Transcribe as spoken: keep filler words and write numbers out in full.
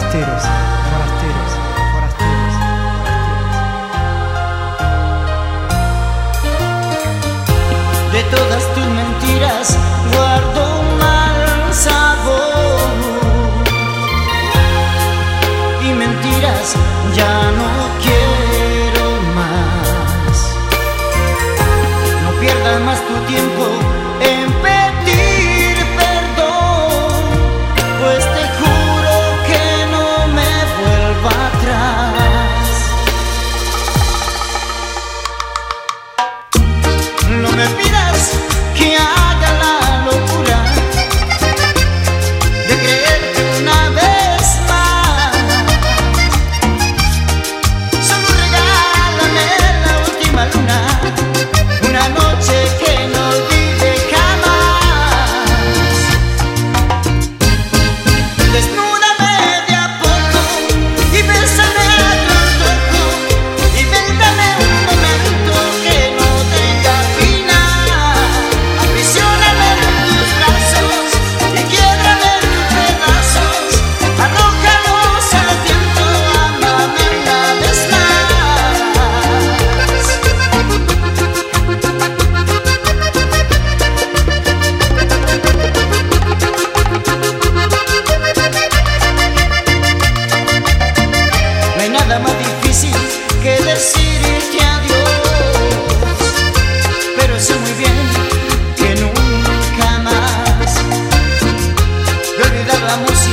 forasteros, forasteros, forasteros, forasteros. De todas tus mentiras guardo un mal sabor, y mentiras ya no quiero más. No pierdas más tu tiempo en pedir perdón, pues te juro que no me vuelva atrás. No me pidas que haga la locura de creerte una vez más. Solo regálame la última luna, una noche que no olvide jamás. Desnúdame de a poco y bésame a tu antojo, y véndame un momento que no tenga final. Aprisioname en tus brazos y quiébrame en pedazos, arrójalos al viento, ámame una vez más. No hay nada más difícil que decirte adiós, pero sé muy bien que nunca más de olvidar la música